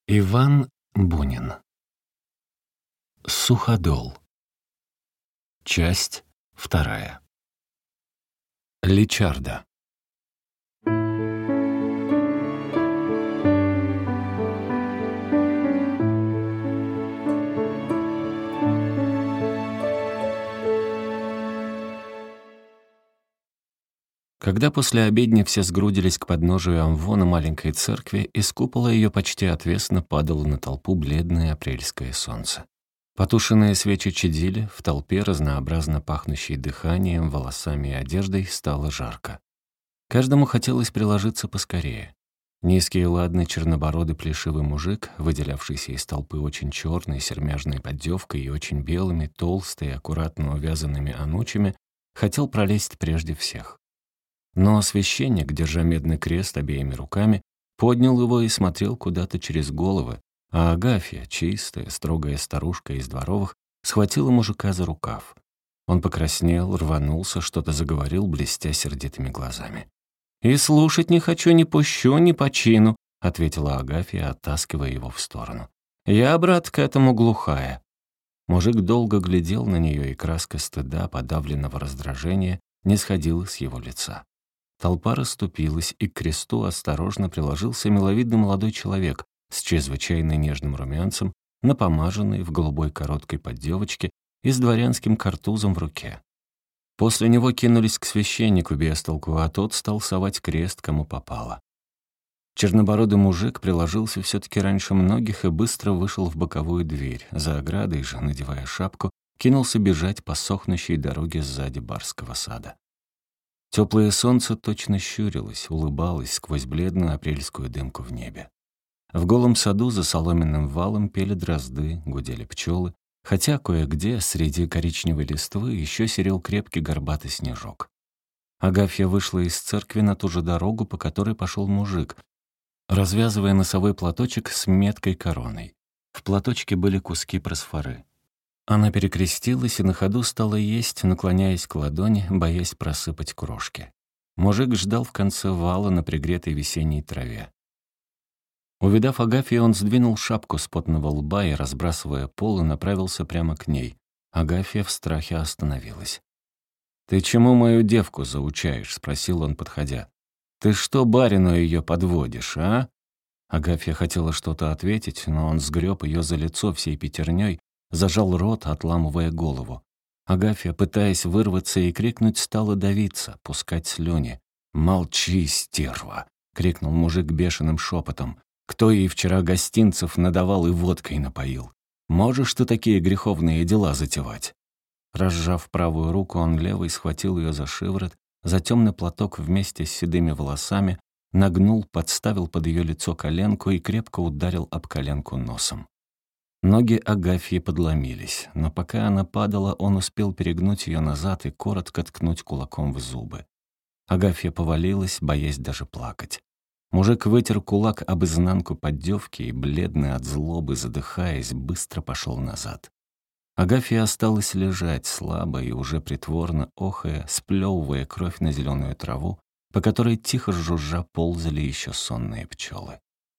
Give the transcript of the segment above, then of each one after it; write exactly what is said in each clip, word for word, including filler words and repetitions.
Иван Бунин. Суходол. Часть вторая. Личарда. Когда после обедни все сгрудились к подножию амвона маленькой церкви, из купола ее почти отвесно падало на толпу бледное апрельское солнце. Потушенные свечи чадили, в толпе, разнообразно пахнущей дыханием, волосами и одеждой, стало жарко. Каждому хотелось приложиться поскорее. Низкий и ладный чернобородый плешивый мужик, выделявшийся из толпы очень черной сермяжной поддевкой и очень белыми, толстыми, аккуратно увязанными анучами, хотел пролезть прежде всех. Но священник, держа медный крест обеими руками, поднял его и смотрел куда-то через головы, а Агафья, чистая, строгая старушка из дворовых, схватила мужика за рукав. Он покраснел, рванулся, что-то заговорил, блестя сердитыми глазами. «И слушать не хочу, не пущу, не по чину», — ответила Агафья, оттаскивая его в сторону. «Я, брат, к этому глухая». Мужик долго глядел на нее, и краска стыда, подавленного раздражения, не сходила с его лица. Толпа расступилась, и к кресту осторожно приложился миловидный молодой человек с чрезвычайно нежным румянцем, напомаженный в голубой короткой поддевочке и с дворянским картузом в руке. После него кинулись к священнику без толку, а тот стал совать крест, кому попало. Чернобородый мужик приложился все-таки раньше многих и быстро вышел в боковую дверь. За оградой же, надевая шапку, кинулся бежать по сохнущей дороге сзади барского сада. Теплое солнце точно щурилось, улыбалось сквозь бледную апрельскую дымку в небе. В голом саду за соломенным валом пели дрозды, гудели пчелы, хотя кое-где среди коричневой листвы еще серел крепкий горбатый снежок. Агафья вышла из церкви на ту же дорогу, по которой пошел мужик, развязывая носовой платочек с меткой короной. В платочке были куски просфоры. Она перекрестилась и на ходу стала есть, наклоняясь к ладони, боясь просыпать крошки. Мужик ждал в конце вала на пригретой весенней траве. Увидав Агафью, он сдвинул шапку с потного лба и, разбрасывая пол, направился прямо к ней. Агафья в страхе остановилась. «Ты чему мою девку заучаешь?» — спросил он, подходя. «Ты что барину ее подводишь, а?» Агафья хотела что-то ответить, но он сгреб ее за лицо всей пятерней, зажал рот, отламывая голову. Агафья, пытаясь вырваться и крикнуть, стала давиться, пускать слюни. «Молчи, стерва!» — крикнул мужик бешеным шепотом. «Кто ей вчера гостинцев надавал и водкой напоил? Можешь ты такие греховные дела затевать?» Разжав правую руку, он левой схватил ее за шиворот, за темный платок вместе с седыми волосами, нагнул, подставил под ее лицо коленку и крепко ударил об коленку носом. Ноги Агафьи подломились, но пока она падала, он успел перегнуть ее назад и коротко ткнуть кулаком в зубы. Агафья повалилась, боясь даже плакать. Мужик вытер кулак об изнанку поддевки и, бледный от злобы, задыхаясь, быстро пошел назад. Агафья осталась лежать, слабо и уже притворно охая, сплевывая кровь на зеленую траву, по которой тихо жужжа ползали еще сонные пчелы.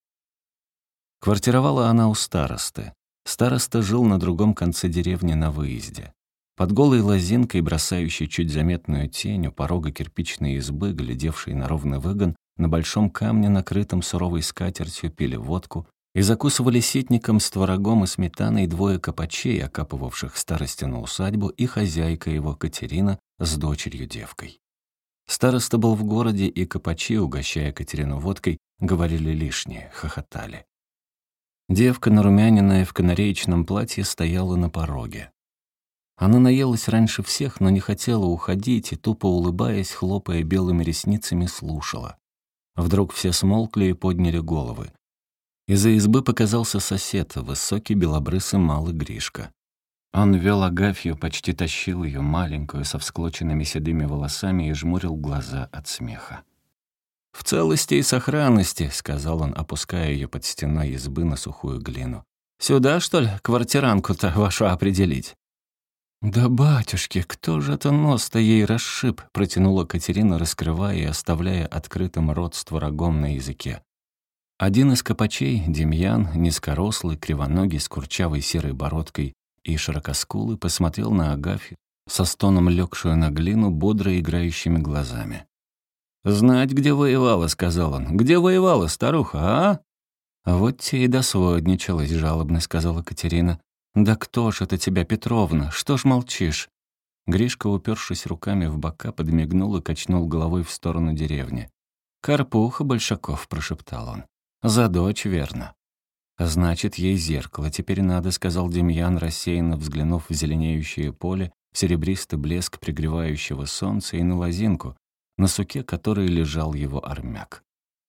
Квартировала она у старосты. Староста жил на другом конце деревни на выезде. Под голой лозинкой, бросающей чуть заметную тень у порога кирпичной избы, глядевшей на ровный выгон, на большом камне, накрытом суровой скатертью, пили водку и закусывали ситником с творогом и сметаной двое копачей, окапывавших старостину усадьбу, и хозяйка его, Катерина, с дочерью-девкой. Староста был в городе, и копачи, угощая Катерину водкой, говорили лишнее, хохотали. Девка, нарумяненная в канареечном платье, стояла на пороге. Она наелась раньше всех, но не хотела уходить и, тупо улыбаясь, хлопая белыми ресницами, слушала. Вдруг все смолкли и подняли головы. Из-за избы показался сосед, высокий белобрысый малый Гришка. Он вел Агафью, почти тащил ее, маленькую, со всклоченными седыми волосами, и жмурил глаза от смеха. «В целости и сохранности», — сказал он, опуская ее под стеной избы на сухую глину. «Сюда, что ли, квартиранку-то вашу определить?» «Да, батюшки, кто же это нос-то ей расшиб?» — протянула Катерина, раскрывая и оставляя открытым рот с творогом на языке. Один из копачей, Демьян, низкорослый, кривоногий, с курчавой серой бородкой и широкоскулый, посмотрел на Агафью, со стоном легшую на глину, бодро играющими глазами. «Знать, где воевала», — сказал он. «Где воевала, старуха, а?» «Вот те и досводничалась», — жалобно сказала Катерина. «Да кто ж это тебя, Петровна? Что ж молчишь?» Гришка, упершись руками в бока, подмигнул и качнул головой в сторону деревни. «Карпуха, Большаков», — прошептал он. «За дочь, верно». «Значит, ей зеркало теперь надо», — сказал Демьян, рассеянно взглянув в зеленеющее поле, в серебристый блеск пригревающего солнца и на лозинку, на суке которой лежал его армяк.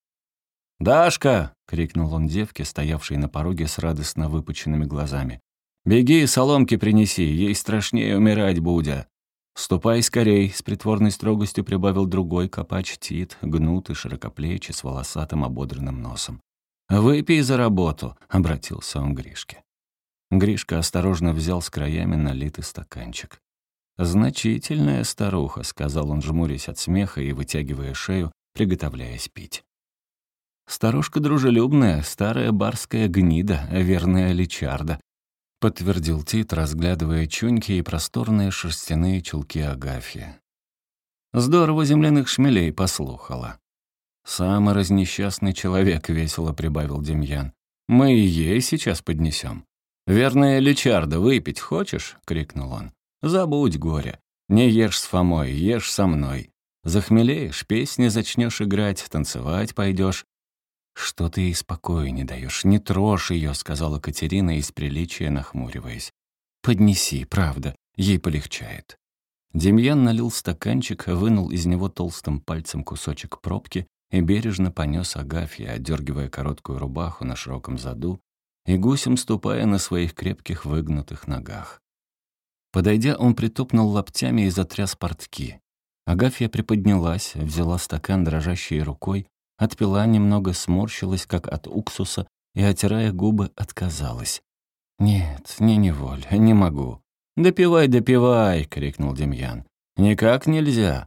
«Дашка!» — крикнул он девке, стоявшей на пороге с радостно выпученными глазами. «Беги, соломки принеси, ей страшнее умирать будя». «Ступай скорей», — с притворной строгостью прибавил другой копач Тит, гнутый, широкоплечий, с волосатым ободранным носом. «Выпей за работу», — обратился он к Гришке. Гришка осторожно взял с краями налитый стаканчик. «Значительная старуха», — сказал он, жмурясь от смеха и вытягивая шею, приготовляясь пить. «Старушка дружелюбная, старая барская гнида, верная личарда», — подтвердил Тит, разглядывая чуньки и просторные шерстяные чулки Агафьи. «Здорово земляных шмелей послухала». «Самый разнесчастный человек», — весело прибавил Демьян. «Мы и ей сейчас поднесем». «Верная личарда, выпить хочешь?» — крикнул он. «Забудь горе. Не ешь с Фомой, ешь со мной. Захмелеешь, песни зачнешь играть, танцевать пойдешь. «Что ты ей спокоя не даешь? Не трожь ее», — сказала Катерина из приличия, нахмуриваясь. «Поднеси, правда, ей полегчает». Демьян налил стаканчик, вынул из него толстым пальцем кусочек пробки и бережно понес Агафье, отдергивая короткую рубаху на широком заду и гусем ступая на своих крепких выгнутых ногах. Подойдя, он притопнул локтями и затряс портки. Агафья приподнялась, взяла стакан дрожащей рукой, отпила немного, сморщилась, как от уксуса, и, отирая губы, отказалась. «Нет, не неволь, не могу». «Допивай, допивай!» — крикнул Демьян. «Никак нельзя!»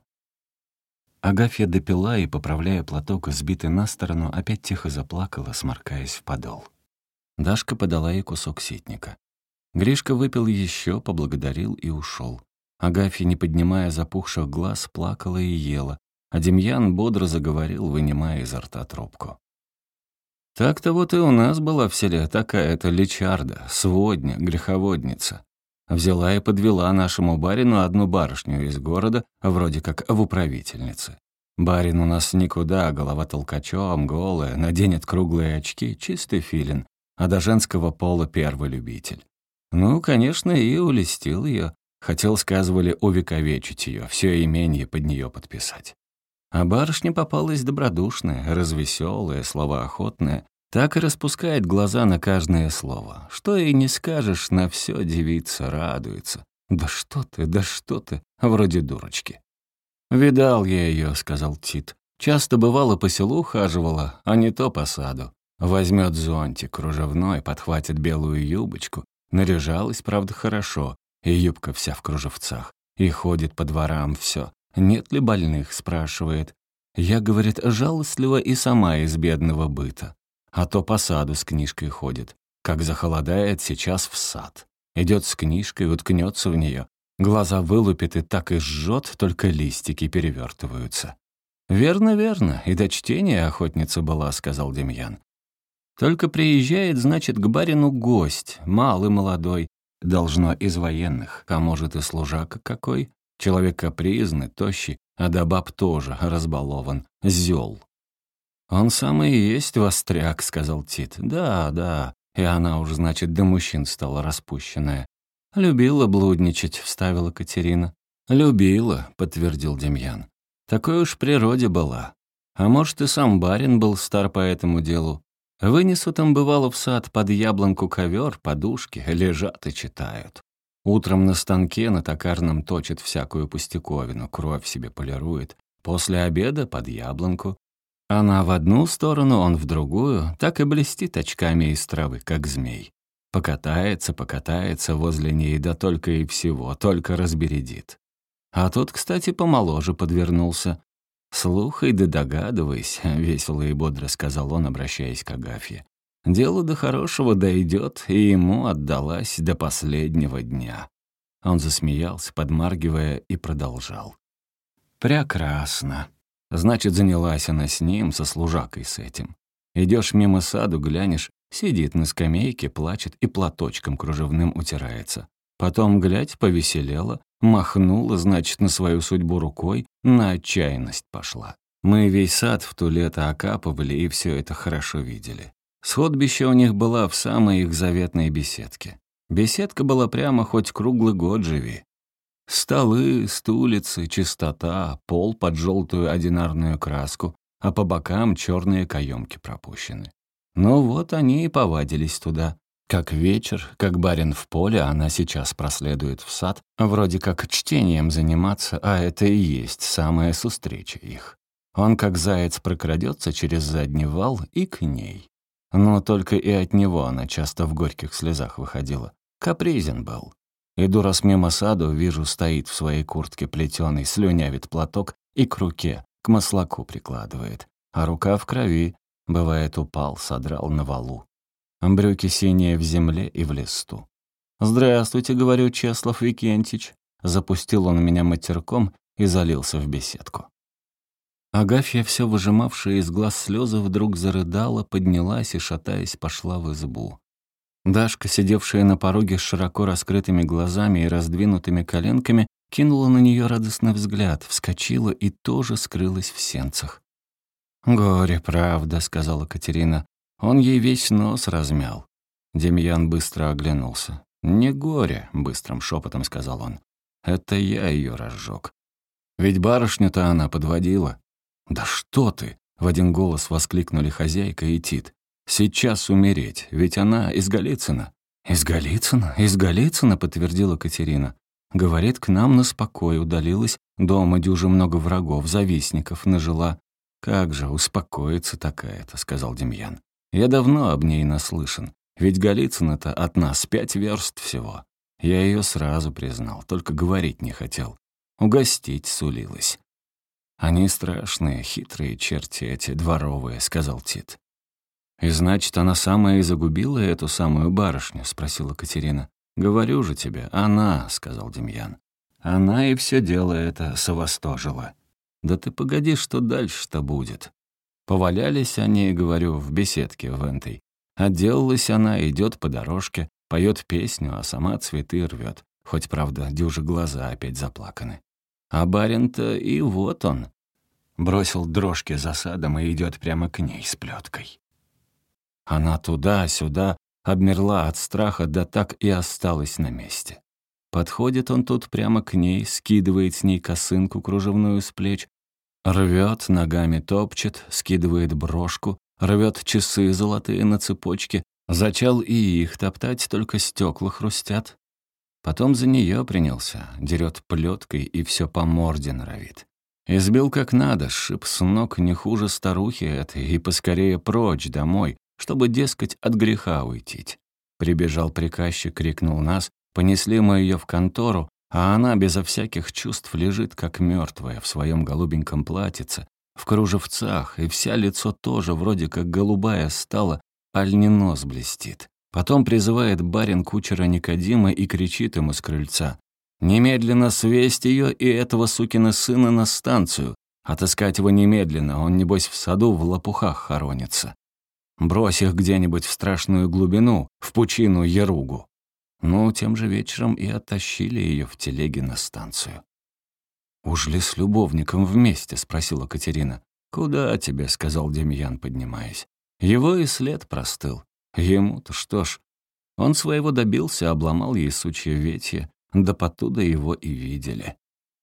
Агафья допила и, поправляя платок, сбитый на сторону, опять тихо заплакала, сморкаясь в подол. Дашка подала ей кусок ситника. Гришка выпил еще, поблагодарил и ушел. Агафья, не поднимая запухших глаз, плакала и ела, а Демьян бодро заговорил, вынимая изо рта трубку. «Так-то вот и у нас была в селе такая-то личарда, сводня, греховодница. Взяла и подвела нашему барину одну барышню из города, вроде как в управительнице. Барин у нас никуда, голова толкачом, голая, наденет круглые очки, чистый филин, а до женского пола первый любитель. Ну, конечно, и улестил ее. Хотел, сказывали, увековечить ее, все именье под нее подписать. А барышня попалась добродушная, развеселая, словоохотная, так и распускает глаза на каждое слово. Что и не скажешь, на все девица радуется. «Да что ты, да что ты!» Вроде дурочки. «Видал я ее», — сказал Тит. «Часто бывало по селу ухаживала, а не то по саду. Возьмет зонтик кружевной, подхватит белую юбочку. Наряжалась, правда, хорошо, и юбка вся в кружевцах. И ходит по дворам все. Нет ли больных, спрашивает. Я, говорит, жалостливо и сама из бедного быта. А то по саду с книжкой ходит. Как захолодает, сейчас в сад. Идет с книжкой, уткнется в нее. Глаза вылупит и так и жжет, только листики перевертываются. «Верно, верно, и до чтения охотница была», — сказал Демьян. «Только приезжает, значит, к барину гость, малый молодой, должно из военных, а может и служака какой, человек капризный, тощий, а до баб тоже разбалован, зёл». «Он сам и есть востряк», — сказал Тит. «Да, да, и она уж, значит, до мужчин стала распущенная». «Любила блудничать», — вставила Катерина. «Любила», — подтвердил Демьян. «Такой уж природе была. А может, и сам барин был стар по этому делу. Вынесу там, бывало, в сад под яблонку ковер, подушки, лежат и читают. Утром на станке на токарном точит всякую пустяковину, кровь себе полирует. После обеда под яблонку. Она в одну сторону, он в другую, так и блестит очками из травы, как змей. Покатается, покатается возле ней, да только и всего, только разбередит. А тот, кстати, помоложе подвернулся. «Слухай да догадывайся», — весело и бодро сказал он, обращаясь к Агафье. «Дело до хорошего дойдет, и ему отдалась до последнего дня». Он засмеялся, подмаргивая, и продолжал. «Прекрасно. Значит, занялась она с ним, со служакой с этим. Идешь мимо саду, глянешь, сидит на скамейке, плачет и платочком кружевным утирается. Потом, глядь, повеселела, махнула, значит, на свою судьбу рукой, на отчаянность пошла. Мы весь сад в то лето окапывали и все это хорошо видели. Сходбище у них была в самой их заветной беседке. Беседка была прямо хоть круглый год живи. Столы, стулицы, чистота, пол под желтую одинарную краску, а по бокам черные каемки пропущены. Ну вот они и повадились туда. Как вечер, как барин в поле, она сейчас проследует в сад, вроде как чтением заниматься, а это и есть самая сустреча их. Он как заяц прокрадется через задний вал и к ней. Но только и от него она часто в горьких слезах выходила. Капризен был. Иду раз мимо саду, вижу, стоит в своей куртке плетеный, слюнявит платок и к руке, к маслаку прикладывает. А рука в крови, бывает, упал, содрал на валу. Брюки синие в земле и в листу. «Здравствуйте», — говорю, Чеслав Викентич. Запустил он меня матерком и залился в беседку. Агафья, все выжимавшая из глаз слезы, вдруг зарыдала, поднялась и, шатаясь, пошла в избу. Дашка, сидевшая на пороге с широко раскрытыми глазами и раздвинутыми коленками, кинула на нее радостный взгляд, вскочила и тоже скрылась в сенцах. «Горе, правда», — сказала Катерина. Он ей весь нос размял. Демьян быстро оглянулся. «Не горе», — быстрым шепотом сказал он. «Это я ее разжег. Ведь барышню-то она подводила». «Да что ты!» — в один голос воскликнули хозяйка и Тит. «Сейчас умереть, ведь она из Голицына». «Из Голицына? Из Голицына?» — подтвердила Катерина. «Говорит, к нам на спокой удалилась, дома дюже много врагов, завистников нажила». «Как же успокоится такая-то», — сказал Демьян. «Я давно об ней наслышан, ведь Голицыно-то от нас пять верст всего. Я ее сразу признал, только говорить не хотел. Угостить сулилась». «Они страшные, хитрые черти эти, дворовые», — сказал Тит. «И значит, она самая и загубила эту самую барышню?» — спросила Катерина. «Говорю же тебе, она», — сказал Демьян. «Она и все дело это совостожила». «Да ты погоди, что дальше-то будет?» Повалялись они, говорю, в беседке в энтой. Отделалась она, идет по дорожке, поет песню, а сама цветы рвет. Хоть, правда, дюжи глаза опять заплаканы. А барин-то и вот он. Бросил дрожки за садом и идет прямо к ней с плеткой. Она туда-сюда обмерла от страха, да так и осталась на месте. Подходит он тут прямо к ней, скидывает с ней косынку кружевную с плеч, рвет, ногами топчет, скидывает брошку, рвет часы золотые на цепочке, зачал и их топтать, только стекла хрустят. Потом за нее принялся, дерет плеткой и все по морде норовит. Избил как надо, сшиб с ног не хуже старухи этой и поскорее прочь домой, чтобы, дескать, от греха уйти. Прибежал приказчик, крикнул нас, понесли мы ее в контору, а она безо всяких чувств лежит, как мертвая, в своем голубеньком платьице, в кружевцах, и вся лицо тоже вроде как голубая стала, аль не нос блестит. Потом призывает барин кучера Никодима и кричит ему с крыльца: «Немедленно свесть ее и этого сукина сына на станцию. Отыскать его немедленно, он, небось, в саду в лопухах хоронится. Брось их где-нибудь в страшную глубину, в пучину Яругу». Ну, тем же вечером и оттащили ее в телеге на станцию. «Уж ли с любовником вместе?» — спросила Катерина. «Куда тебе?» — сказал Демьян, поднимаясь. Его и след простыл. Ему-то что ж. Он своего добился, обломал ей сучье ветье, да потуда его и видели.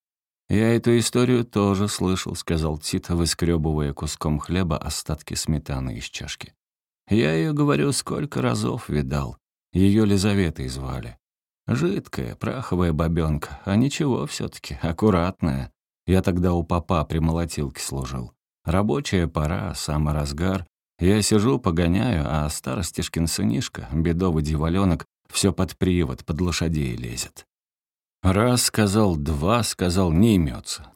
«Я эту историю тоже слышал», — сказал Тит, выскребывая куском хлеба остатки сметаны из чашки. «Я ее, говорю, сколько разов видал. Ее Лизаветой звали. Жидкая, праховая бабёнка, а ничего все-таки, аккуратная. Я тогда у попа при молотилке служил. Рабочая пора, самый разгар. Я сижу, погоняю, а старостишкин сынишка, бедовый дьяволёнок, все под привод, под лошадей лезет. Раз сказал, два сказал, не имется.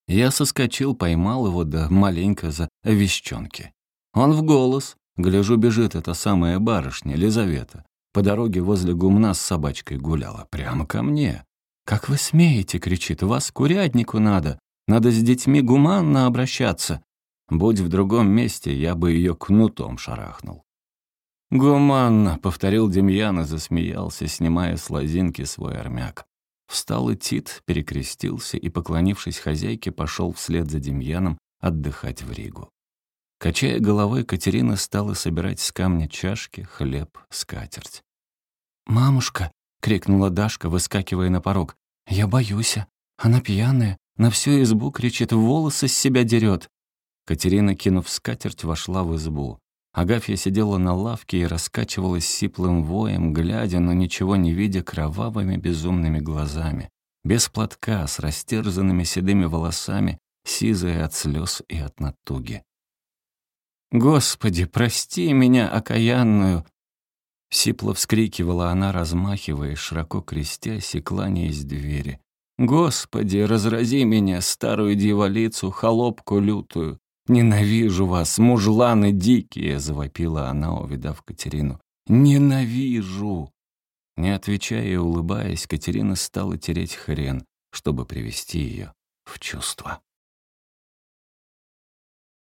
Я соскочил, поймал его, да маленько за вещонки. Он в голос. Гляжу, бежит эта самая барышня, Лизавета. По дороге возле гумна с собачкой гуляла. Прямо ко мне. «Как вы смеете?» — кричит. «Вас к уряднику надо. Надо с детьми гуманно обращаться». Будь в другом месте, я бы ее кнутом шарахнул. «Гуманно», — повторил Демьян и засмеялся, снимая с лозинки свой армяк. Встал и Тит, перекрестился и, поклонившись хозяйке, пошел вслед за Демьяном отдыхать в Ригу. Качая головой, Катерина стала собирать с камня чашки, хлеб, скатерть. «Мамушка!» — крикнула Дашка, выскакивая на порог. «Я боюсь. Она пьяная, на всю избу кричит, волосы с себя дерет». Катерина, кинув скатерть, вошла в избу. Агафья сидела на лавке и раскачивалась сиплым воем, глядя, но ничего не видя, кровавыми безумными глазами. Без платка, с растерзанными седыми волосами, сизая от слез и от натуги. «Господи, прости меня, окаянную!» Сипло вскрикивала она, размахивая, широко крестясь и кланяясь двери. «Господи, разрази меня, старую дьяволицу, холопку лютую! Ненавижу вас, мужланы дикие!» — завопила она, увидав Катерину. «Ненавижу!» Не отвечая и улыбаясь, Катерина стала тереть хрен, чтобы привести ее в чувство.